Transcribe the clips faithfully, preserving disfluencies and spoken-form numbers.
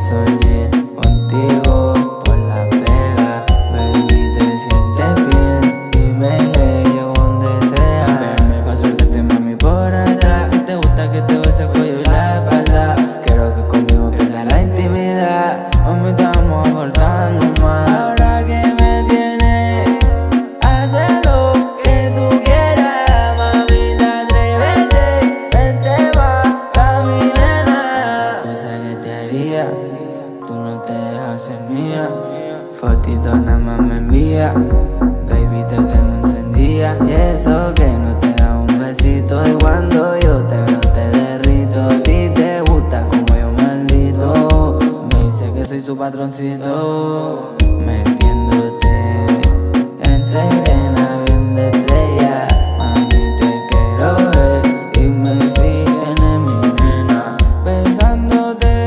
soñé contigo por la pega, baby, te sientes bien y me le llevo donde sea. Verme pa' soltarte, mami, por atrás. Y te gusta que te bese el cuello y la espalda. Quiero que conmigo pierdas la intimidad. Mami, estamos aportando más. Ahora que me tienes, haz lo que tú quieras, mamita, atrévete, vente pa' mi nena. Cosa que te haría, tú no te dejas ser mía. Fotito nada más me envía, baby, te tengo encendida. Y eso que no te da un besito, y cuando yo te veo te derrito. A ti te gusta como yo maldito, me dice que soy su patroncito, metiéndote en Serena bien de estrella. Mami, te quiero ver y me siguen mi nena, besándote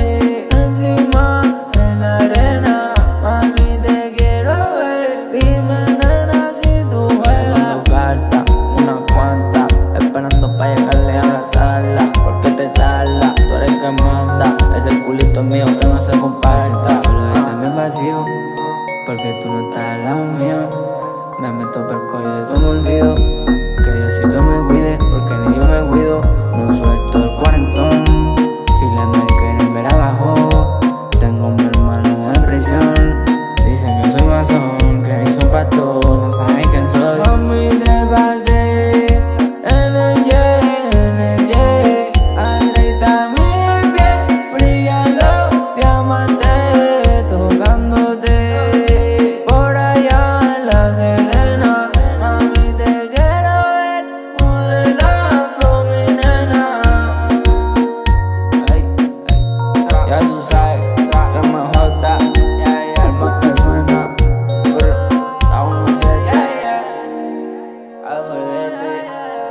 encima de la arena. Mami, te quiero ver, dime nena si tú juegas. Tomando cartas, unas cuantas, esperando pa' llegarle a abrazarla. Porque te tarda, tú eres el que manda, ese culito mío que no se comparta. Me siento solo y también vacío, porque tú no estás al lado mío. Me meto por el cuello y de todo me olvido, que Diosito me cuide, porque ni yo me cuido. No suelto el cuarentón, giles me quieren ver abajo. Tengo a mi hermano en prisión, dicen que soy masón, que hizo un pacto, no saben quién soy. Mami, trépate en el jet, en el jet, a treinta mil pies, brillan los diamantes, tocándote por allá en la Serena. Mami, te quiero ver modelando mi nena. Ay, ay, ya tú sabes, Rama J, ya, ya, el más que suena, brr, la uno siete, ya, ya, alfabete,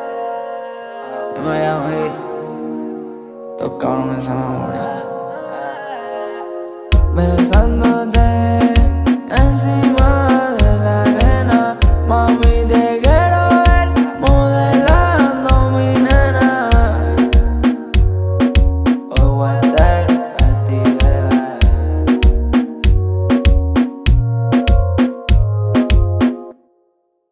yo me llamo ahí, estos cabrones se enamoran, besándote encima.